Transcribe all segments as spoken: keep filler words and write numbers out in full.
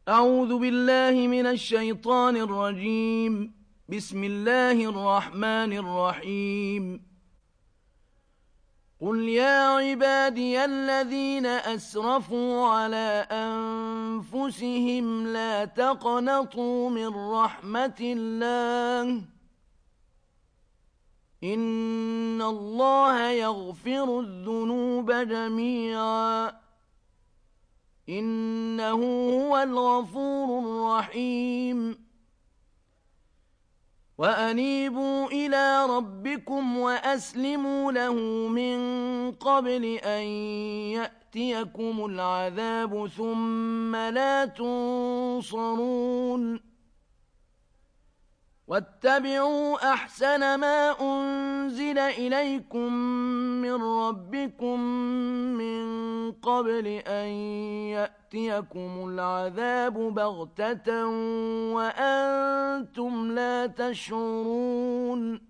أعوذ بالله من الشيطان الرجيم. بسم الله الرحمن الرحيم. قل يا عبادي الذين أسرفوا على أنفسهم لا تقنطوا من رحمة الله إن الله يغفر الذنوب جميعا إنه هو الغفور الرحيم. وأنيبوا إلى ربكم وأسلموا له من قبل أن يأتيكم العذاب ثم لا تنصرون. واتبعوا أحسن ما أنزل إليكم من ربكم من قبل أن يأتيكم العذاب بغتة وأنتم لا تشعرون.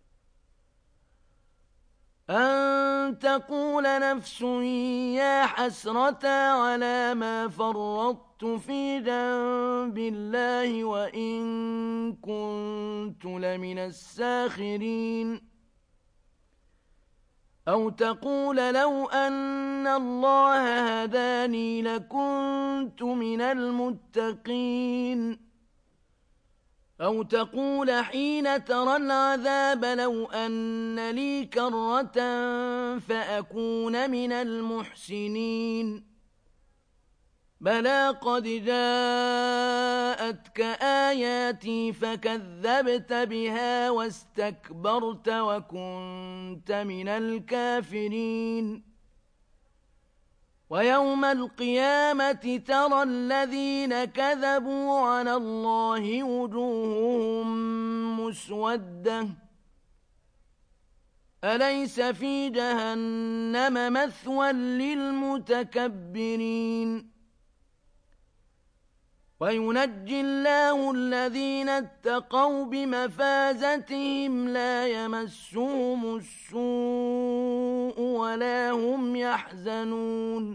أن تقول نفس يا حسرة على ما فرطت في جنب الله وإن كنت لمن الساخرين. أو تقول لو أن الله هداني لكنت من المتقين. أو تقول حين ترى العذاب لو أن لي كرة فأكون من المحسنين. بلى قد جاءتك آياتي فكذبت بها واستكبرت وكنت من الكافرين. ويوم القيامة ترى الذين كذبوا على الله وجوههم مسودة أليس في جهنم مثوى للمتكبرين. وينجي الله الذين اتقوا بمفازتهم لا يمسهم السوء ولا هم يحزنون.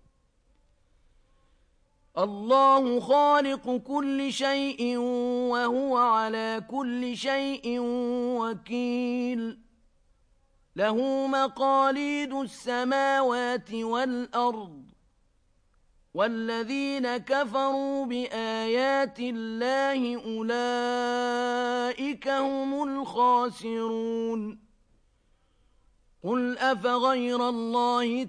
الله خالق كل شيء وهو على كل شيء وكيل. له مقاليد السماوات والأرض والذين كفروا بآيات الله أولئك هم الخاسرون. قل أفغير الله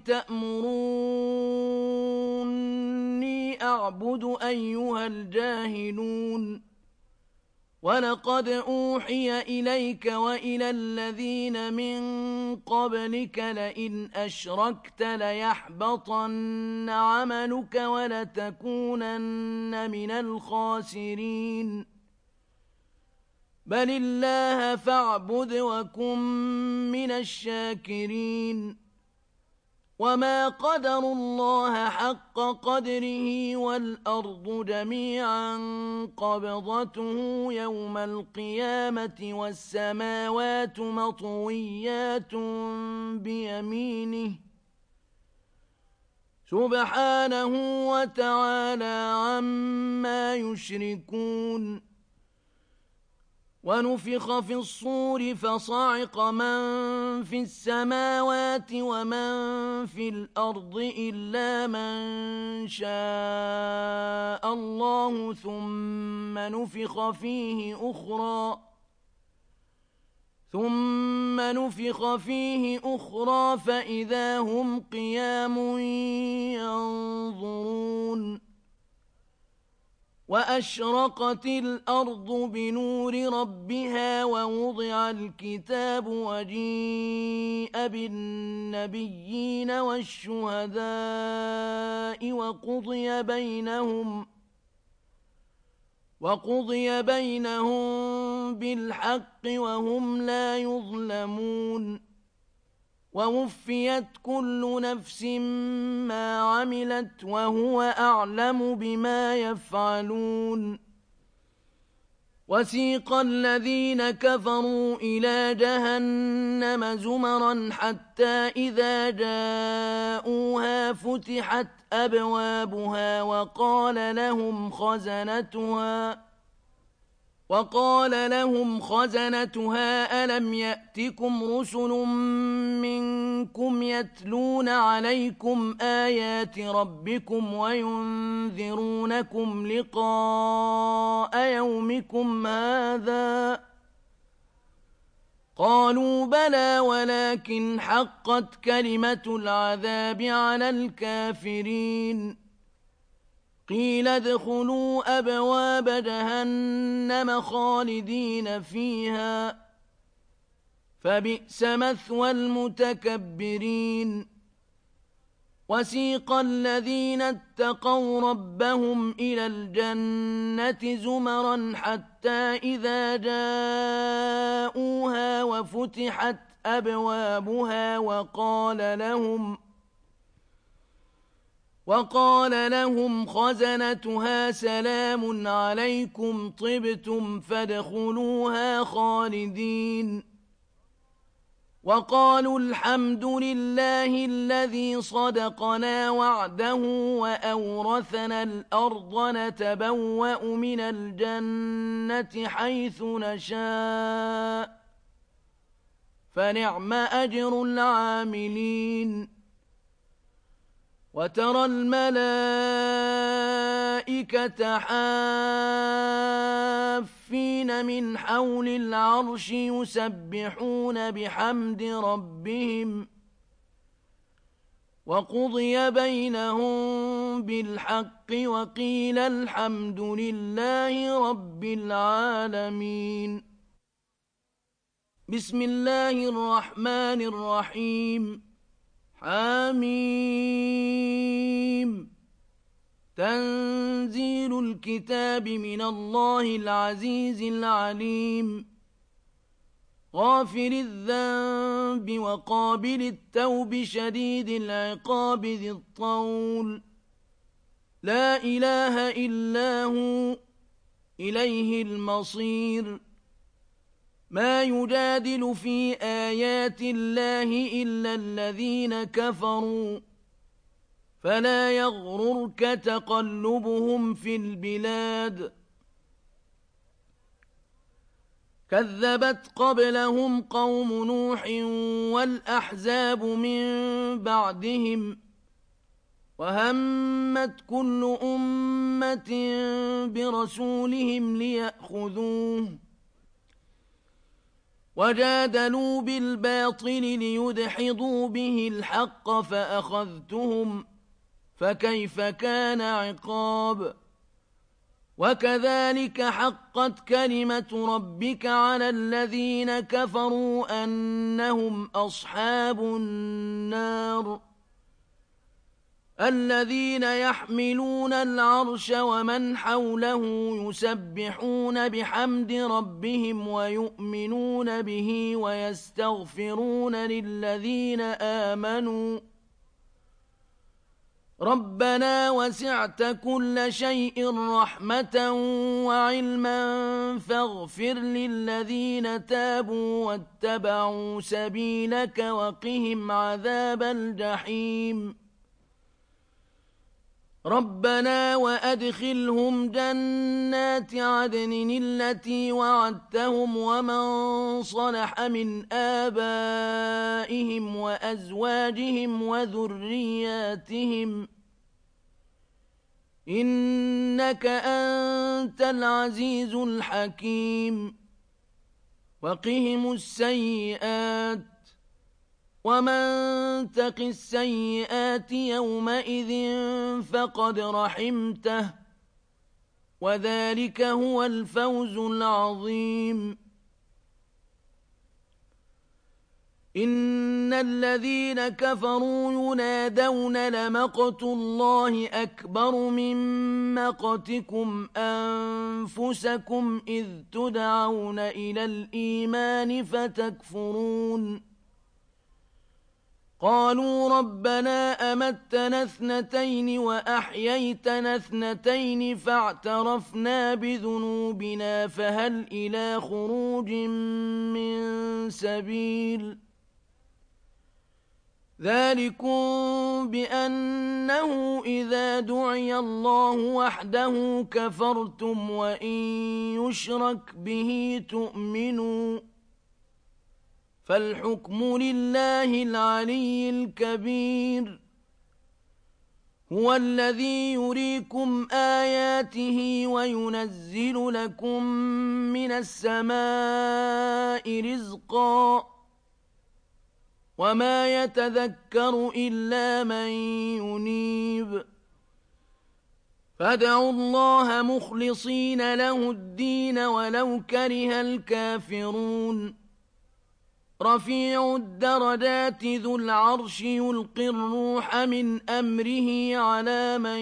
تأمروني أعبد أيها الجاهلون. ولقد أوحي إليك وإلى الذين من قبلك لئن أشركت ليحبطن عملك ولتكونن من الخاسرين. بل الله فاعبد وكن من الشاكرين. وما قدروا الله حق قدره والأرض جميعا قبضته يوم القيامة والسماوات مطويات بيمينه سبحانه وتعالى عما يشركون. ونفخ في الصور فصعق من في السماوات ومن في الأرض إلا من شاء الله ثم نفخ فيه أخرى ثم نفخ فيه أخرى فإذا هم قيام ينظرون. وأشرقت الأرض بنور ربها ووضع الكتاب وجيء بالنبيين والشهداء وقضي بينهم وقضي بينهم بالحق وهم لا يظلمون. ووفيت كل نفس ما عملت وهو أعلم بما يفعلون. وسيق الذين كفروا إلى جهنم زمرا حتى إذا جاءوها فتحت أبوابها وقال لهم خزنتها وقال لهم خزنتها ألم يأتكم رسل منكم يتلون عليكم آيات ربكم وينذرونكم لقاء يومكم هذا قالوا بلى ولكن حقت كلمة العذاب على الكافرين قيل ادخلوا أبواب جهنم خالدين فيها فبئس مثوى المتكبرين وسيق الذين اتقوا ربهم إلى الجنة زمرا حتى إذا جاءوها وفتحت أبوابها وقال لهم وقال لهم خزنتها سلام عليكم طبتم فادخلوها خالدين وقالوا الحمد لله الذي صدقنا وعده وأورثنا الأرض نتبوأ من الجنة حيث نشاء فنعم أجر العاملين وترى الملائكة حافين من حول العرش يسبحون بحمد ربهم وقضي بينهم بالحق وقيل الحمد لله رب العالمين بسم الله الرحمن الرحيم حميم تنزيل الكتاب من الله العزيز العليم غافر الذنب وقابل التوب شديد العقاب ذي الطول لا إله إلا هو إليه المصير ما يجادل في آيات الله إلا الذين كفروا فلا يغررك تقلبهم في البلاد كذبت قبلهم قوم نوح والأحزاب من بعدهم وهمت كل أمة برسولهم ليأخذوه وجادلوا بالباطل ليدحضوا به الحق فأخذتهم فكيف كان عقاب وكذلك حقت كلمة ربك على الذين كفروا أنهم أصحاب النار الذين يحملون العرش ومن حوله يسبحون بحمد ربهم ويؤمنون به ويستغفرون للذين آمنوا ربنا وسعت كل شيء رحمة وعلما فاغفر للذين تابوا واتبعوا سبيلك وقهم عذاب الجحيم ربنا وأدخلهم جنات عدن التي وعدتهم ومن صلح من آبائهم وأزواجهم وذرياتهم إنك أنت العزيز الحكيم وقهم السيئات ومن تق السيئات يومئذ فقد رحمته وذلك هو الفوز العظيم إن الذين كفروا ينادون لمقت الله أكبر من مقتكم أنفسكم إذ تدعون إلى الإيمان فتكفرون قالوا ربنا أمتنا اثنتين وأحييتنا اثنتين فاعترفنا بذنوبنا فهل إلى خروج من سبيل ذلكم بأنه إذا دعي الله وحده كفرتم وإن يشرك به تؤمنوا فالحكم لله العلي الكبير هو الذي يريكم آياته وينزل لكم من السماء رزقا وما يتذكر إلا من ينيب فادعوا الله مخلصين له الدين ولو كره الكافرون رفيع الدرجات ذو العرش يلقي الروح من أمره على من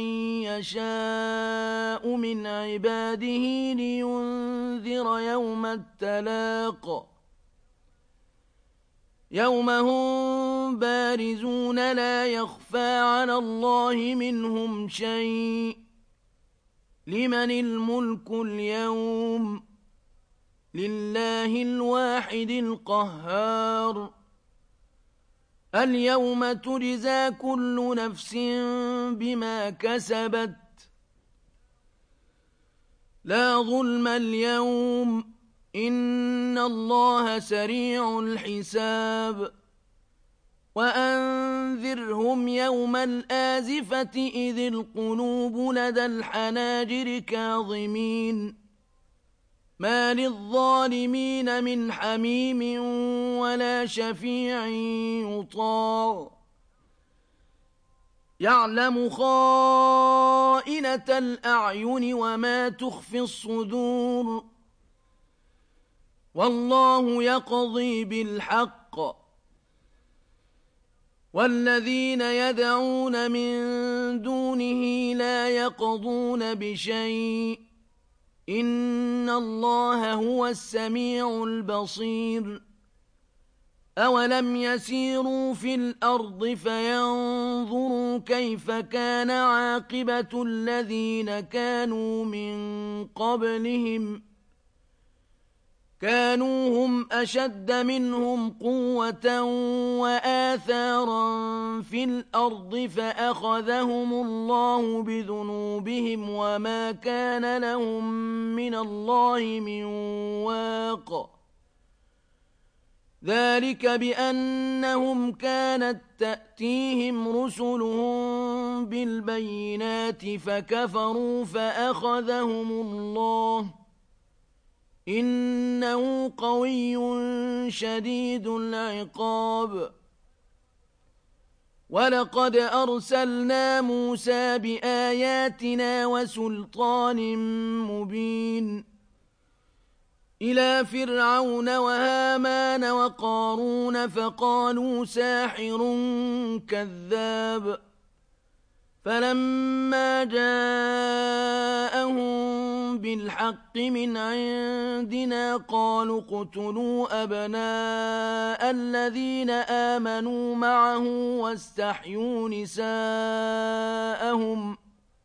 يشاء من عباده لينذر يوم التلاق يوم هم بارزون لا يخفى على الله منهم شيء لمن الملك اليوم لله الواحد القهار اليوم تجزى كل نفس بما كسبت لا ظلم اليوم إن الله سريع الحساب وأنذرهم يوم الآزفة إذ القلوب لدى الحناجر كاظمين ما للظالمين من حميم ولا شفيع يطاع يعلم خائنة الأعين وما تخفي الصدور والله يقضي بالحق والذين يدعون من دونه لا يقضون بشيء إن الله هو السميع البصير أولم يسيروا في الأرض فينظروا كيف كان عاقبة الذين كانوا من قبلهم كانوا هم أشد منهم قوة وآثارا في الأرض فأخذهم الله بذنوبهم وما كان لهم من الله من واق ذلك بأنهم كانت تأتيهم رسلهم بالبينات فكفروا فأخذهم الله إنه قوي شديد العقاب ولقد أرسلنا موسى بآياتنا وسلطان مبين إلى فرعون وهامان وقارون فقالوا ساحر كذاب فلما جاءهم بالحق من عندنا قالوا اقتلوا أبناء الذين آمنوا معه واستحيوا نساءهم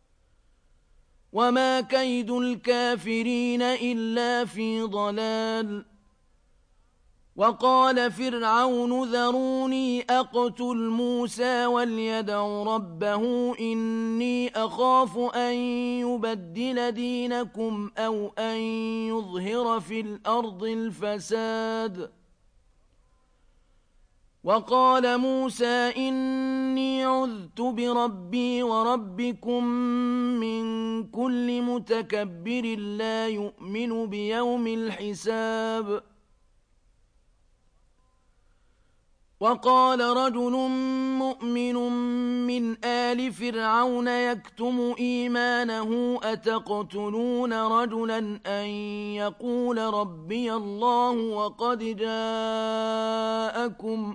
وما كيد الكافرين إلا في ضلال وقال فرعون ذروني أقتل موسى وليدع ربه إني أخاف أن يبدل دينكم أو أن يظهر في الأرض الفساد وقال موسى إني عذت بربي وربكم من كل متكبر لا يؤمن بيوم الحساب وقال رجل مؤمن من آل فرعون يكتم إيمانه أتقتلون رجلا أن يقول ربي الله وقد جاءكم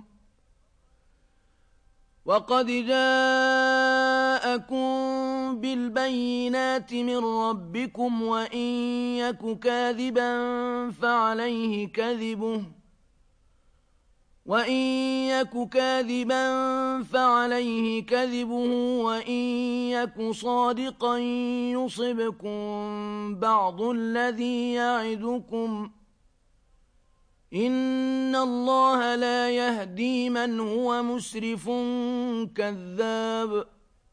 وقد جاءكم بالبينات من ربكم وإن يك كاذبا فعليه كذبه وإن يك كاذبا فعليه كذبه وإن يك صادقا يصبكم بعض الذي يعدكم إن الله لا يهدي من هو مسرف كذاب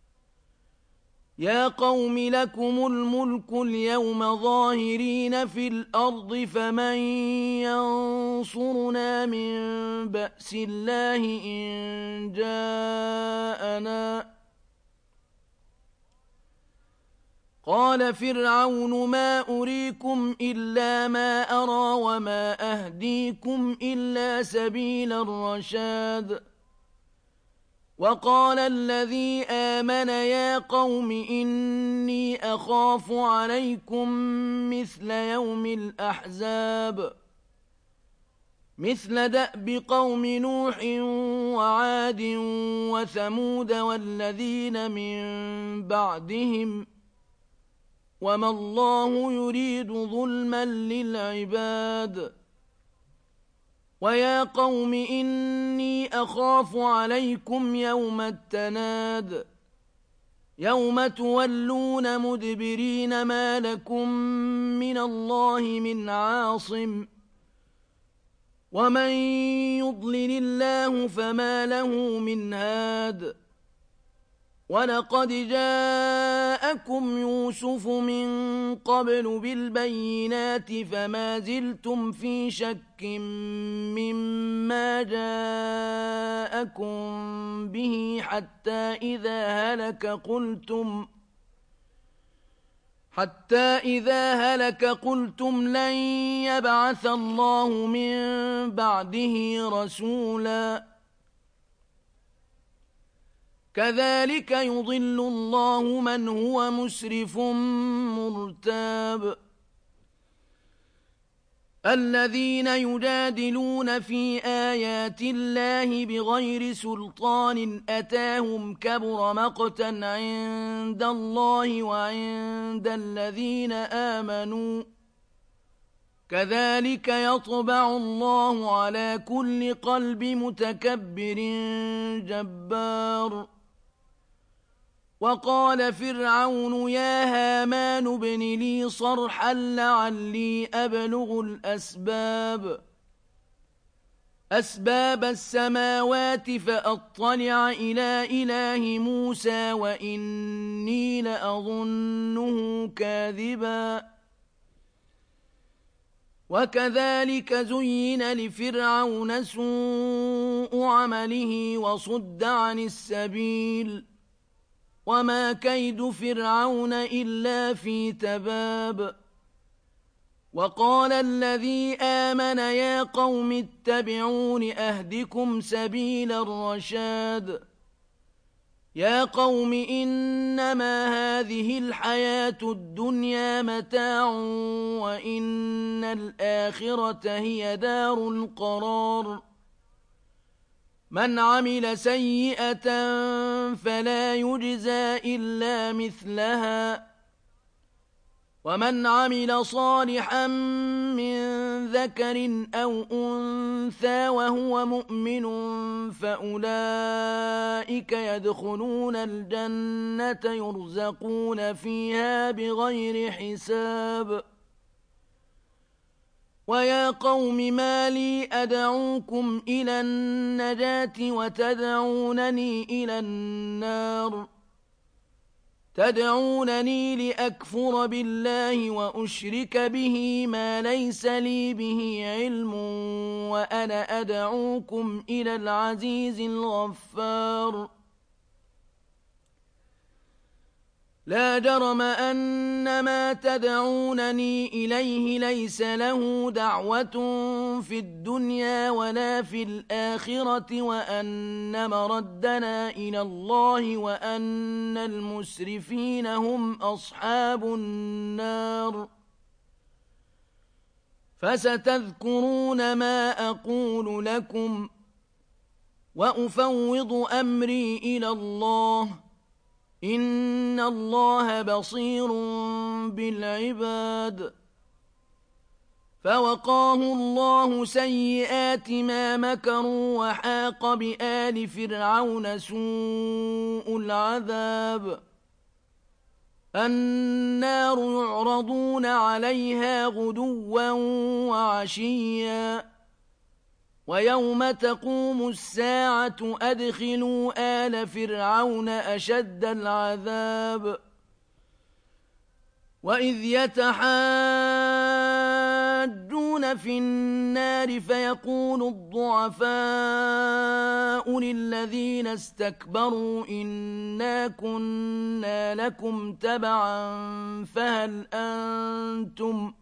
يا قوم لكم الملك اليوم ظاهرين في الأرض فمن ينصرنا من بأس الله إن جاءنا قال فرعون ما أريكم إلا ما أرى وما أهديكم إلا سبيل الرشاد وقال الذي آمن يا قوم إني أخاف عليكم مثل يوم الأحزاب مثل دأب قوم نوح وعاد وثمود والذين من بعدهم وما الله يريد ظلما للعباد ويا قوم إني أخاف عليكم يوم التناد يوم تولون مدبرين ما لكم من الله من عاصم ومن يضلل الله فما له من هاد ولقد جاءكم يوسف من قبل بالبينات فما زلتم في شك مما جاءكم به حتى إذا هلك قلتم حتى إذا هلك قلتم لن يبعث الله من بعده رسولا كذلك يضل الله من هو مسرف مرتاب الذين يجادلون في آيات الله بغير سلطان أتاهم كبر مقتا عند الله وعند الذين آمنوا كذلك يطبع الله على كل قلب متكبر جبار وقال فرعون يا هامان ابن لي صرحا لعلي أبلغ الأسباب أسباب السماوات فأطلع إلى إله موسى وإني لأظنه كاذبا وكذلك زين لفرعون سوء عمله وصد عن السبيل وما كيد فرعون إلا في تباب وقال الذي آمن يا قوم اتبعون أهدكم سبيل الرشاد يا قوم إنما هذه الحياة الدنيا متاع وإن الآخرة هي دار القرار من عمل سيئة فلا يجزى إلا مثلها ومن عمل صالحا من ذكر أو أنثى وهو مؤمن فأولئك يدخلون الجنة يرزقون فيها بغير حساب ويا قوم ما لي أدعوكم إلى النجاة وتدعونني إلى النار تدعونني لأكفر بالله وأشرك به ما ليس لي به علم وأنا أدعوكم إلى العزيز الغفار لا جرم أن ما تدعونني إليه ليس له دعوة في الدنيا ولا في الآخرة وأن مردنا إلى الله وأن المسرفين هم أصحاب النار فستذكرون ما أقول لكم وأفوض أمري إلى الله إن الله بصير بالعباد فوقاه الله سيئات ما مكروا وحاق بآل فرعون سوء العذاب النار يعرضون عليها غدوا وعشيا ويوم تقوم الساعة أدخلوا آل فرعون أشد العذاب وإذ يتحاجون في النار فيقول الضعفاء للذين استكبروا إنا كنا لكم تبعا فهل أنتم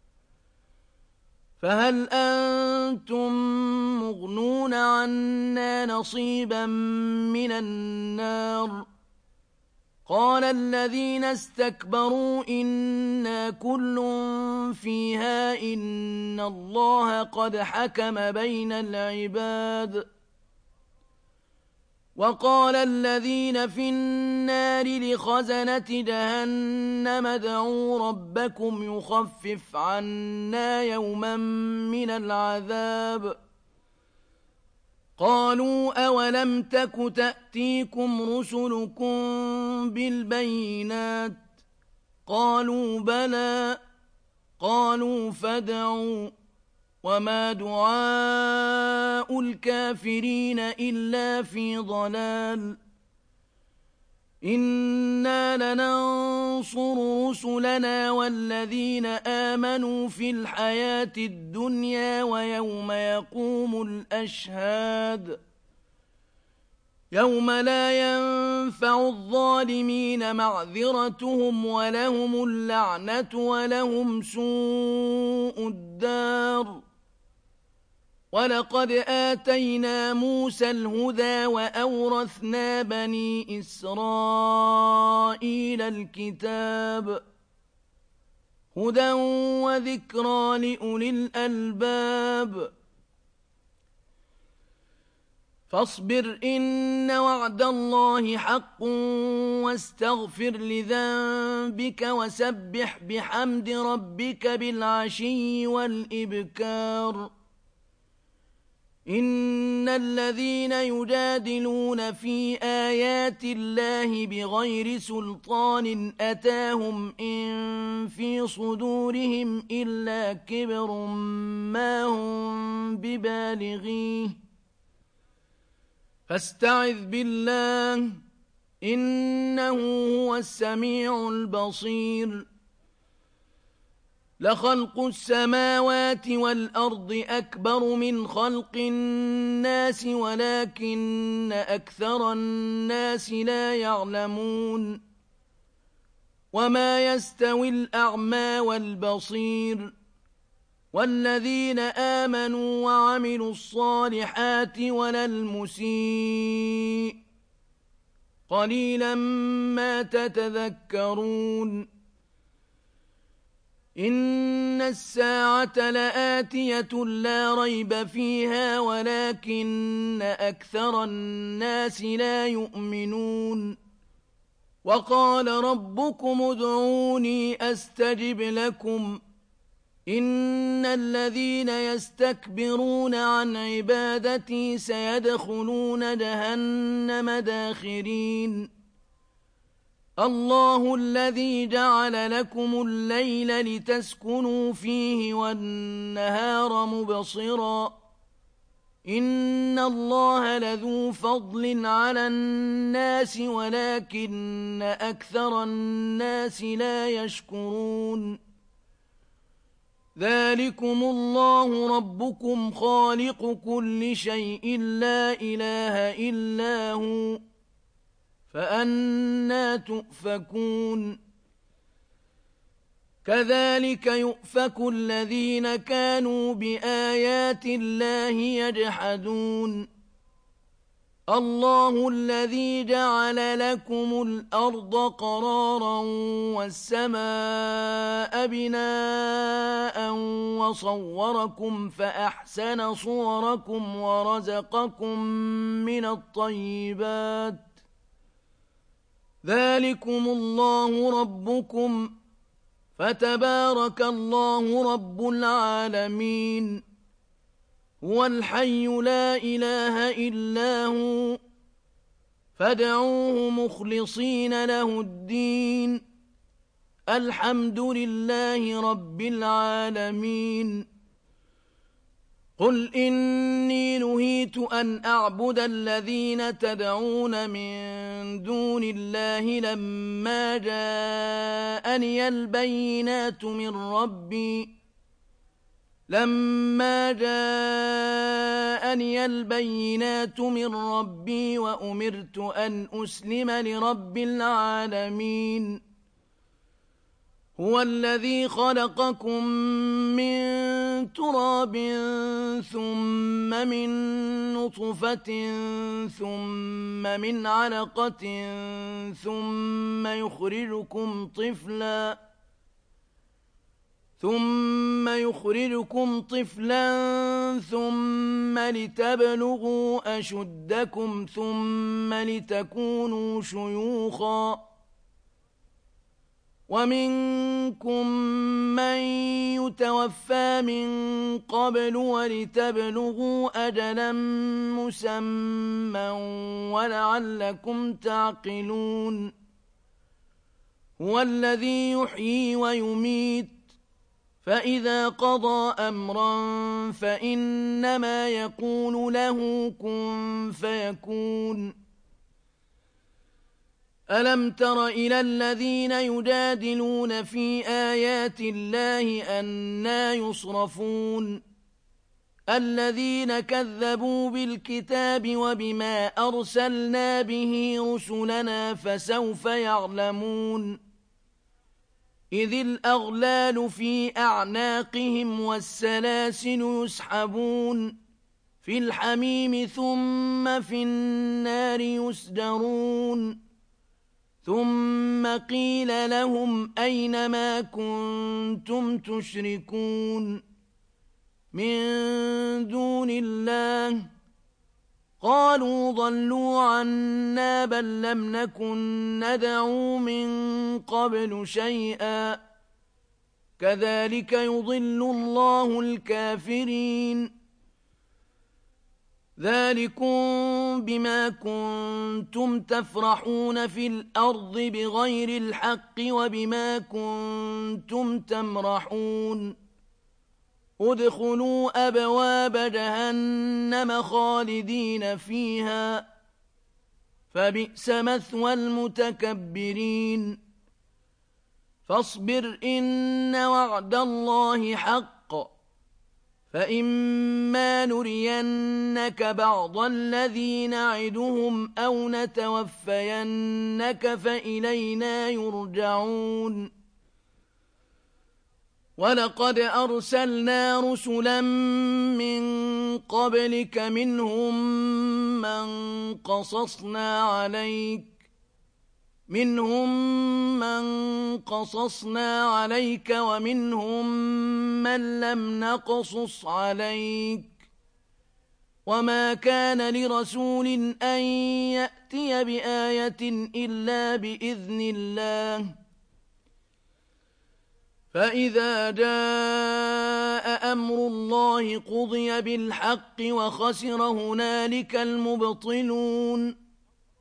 فهل أنتم مغنون عنا نصيبا من النار قال الذين استكبروا إنا كل فيها إن الله قد حكم بين العباد وقال الذين في النار لخزنة جهنم ادعوا ربكم يخفف عنا يوما من العذاب قالوا أولم تك تأتيكم رسلكم بالبينات قالوا بلى قالوا فادعوا وما دعاء الكافرين إلا في ضلال إنا لننصر رسلنا والذين آمنوا في الحياة الدنيا ويوم يقوم الأشهاد يوم لا ينفع الظالمين معذرتهم ولهم اللعنة ولهم سوء الدار ولقد آتينا موسى الهدى وأورثنا بني إسرائيل الكتاب هدى وذكرى لأولي الألباب فاصبر إن وعد الله حق واستغفر لذنبك وسبح بحمد ربك بالعشي والإبكار إن الذين يجادلون في آيات الله بغير سلطان أتاهم إن في صدورهم إلا كبر ما هم ببالغيه فاستعذ بالله إنه هو السميع البصير لخلق السماوات والأرض أكبر من خلق الناس ولكن أكثر الناس لا يعلمون وما يستوي الأعمى والبصير والذين آمنوا وعملوا الصالحات ولا المسيء قليلا ما تتذكرون إن الساعة لآتية لا ريب فيها ولكن أكثر الناس لا يؤمنون وقال ربكم ادعوني أستجب لكم إن الذين يستكبرون عن عبادتي سيدخلون جهنم داخرين الله الذي جعل لكم الليل لتسكنوا فيه والنهار مبصرا إن الله لذو فضل على الناس ولكن أكثر الناس لا يشكرون ذلكم الله ربكم خالق كل شيء لا إله إلا هو فأنى تؤفكون كذلك يؤفك الذين كانوا بآيات الله يجحدون الله الذي جعل لكم الأرض قرارا والسماء بناء وصوركم فأحسن صوركم ورزقكم من الطيبات ذلكم الله ربكم فتبارك الله رب العالمين. هو الحي لا إله إلا هو فادعوه مخلصين له الدين. الحمد لله رب العالمين. قل إني نهيت أن أعبد الذين تدعون من دون الله لما جاءني البينات من ربي لما جاءني البينات من ربي وأمرت أن أسلم لرب العالمين. هو الذي خلقكم من تراب ثم من نطفة ثم من علقة ثم يخرجكم طفلاً ثم يخرجكم طفلا ثم لتبلغوا أشدكم ثم لتكونوا شيوخا ومنكم من يتوفى من قبل ولتبلغوا أجلا مسمى ولعلكم تعقلون. هو الذي يحيي ويميت فإذا قضى أمرا فإنما يقول له كن فيكون. ألم تر إلى الذين يجادلون في آيات الله أنى يصرفون الذين كذبوا بالكتاب وبما أرسلنا به رسلنا فسوف يعلمون. إذ الأغلال في أعناقهم والسلاسل يسحبون في الحميم ثم في النار يسجرون ثم قيل لهم أين ما كنتم تشركون من دون الله قالوا ضلوا عنا بل لم نكن ندعو من قبل شيئا كذلك يضل الله الكافرين. ذلكم بما كنتم تفرحون في الأرض بغير الحق وبما كنتم تمرحون ادخلوا أبواب جهنم خالدين فيها فبئس مثوى المتكبرين. فاصبر إن وعد الله حق فإما نرينك بعض الذي نعدهم أو نتوفينك فإلينا يرجعون. ولقد أرسلنا رسلا من قبلك منهم من قصصنا عليك منهم من قصصنا عليك ومنهم من لم نقصص عليك وما كان لرسول أن يأتي بآية إلا بإذن الله فإذا جاء أمر الله قضي بالحق وخسر هنالك المبطلون.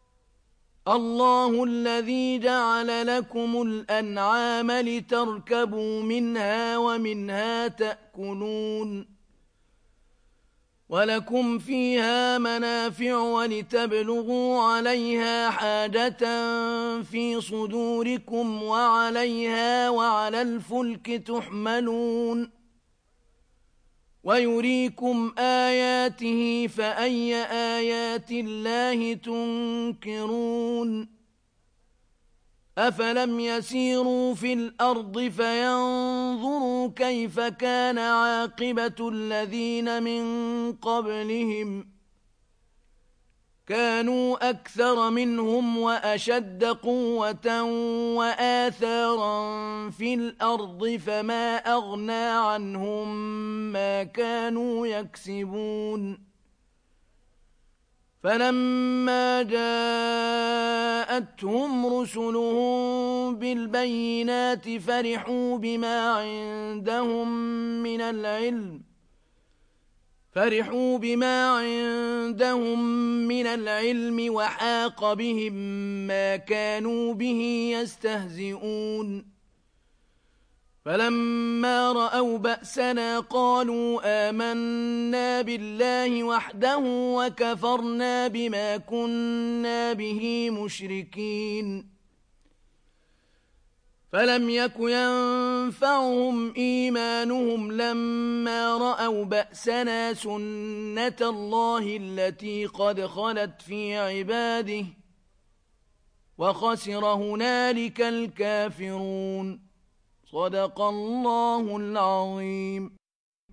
الله الذي جعل لكم الأنعام لتركبوا منها ومنها تأكلون ولكم فيها منافع ولتبلغوا عليها حاجة في صدوركم وعليها وعلى الفلك تحملون ويريكم آياته فأي آيات الله تنكرون. أفلم يسيروا في الأرض فينظروا كيف كان عاقبة الذين من قبلهم كانوا أكثر منهم وأشد قوة وآثارا في الأرض فما أغنى عنهم ما كانوا يكسبون فلما جاءتهم رسلهم بالبينات فرحوا بما عندهم من العلم فرحوا بما عندهم من العلم وحاق بهم ما كانوا به يستهزئون فلما رأوا بأسنا قالوا آمنا بالله وحده وكفرنا بما كنا به مشركين فلم يك ينفعهم إيمانهم لما رأوا بأسنا سنة الله التي قد خلت في عباده وخسر هنالك الكافرون صدق الله العظيم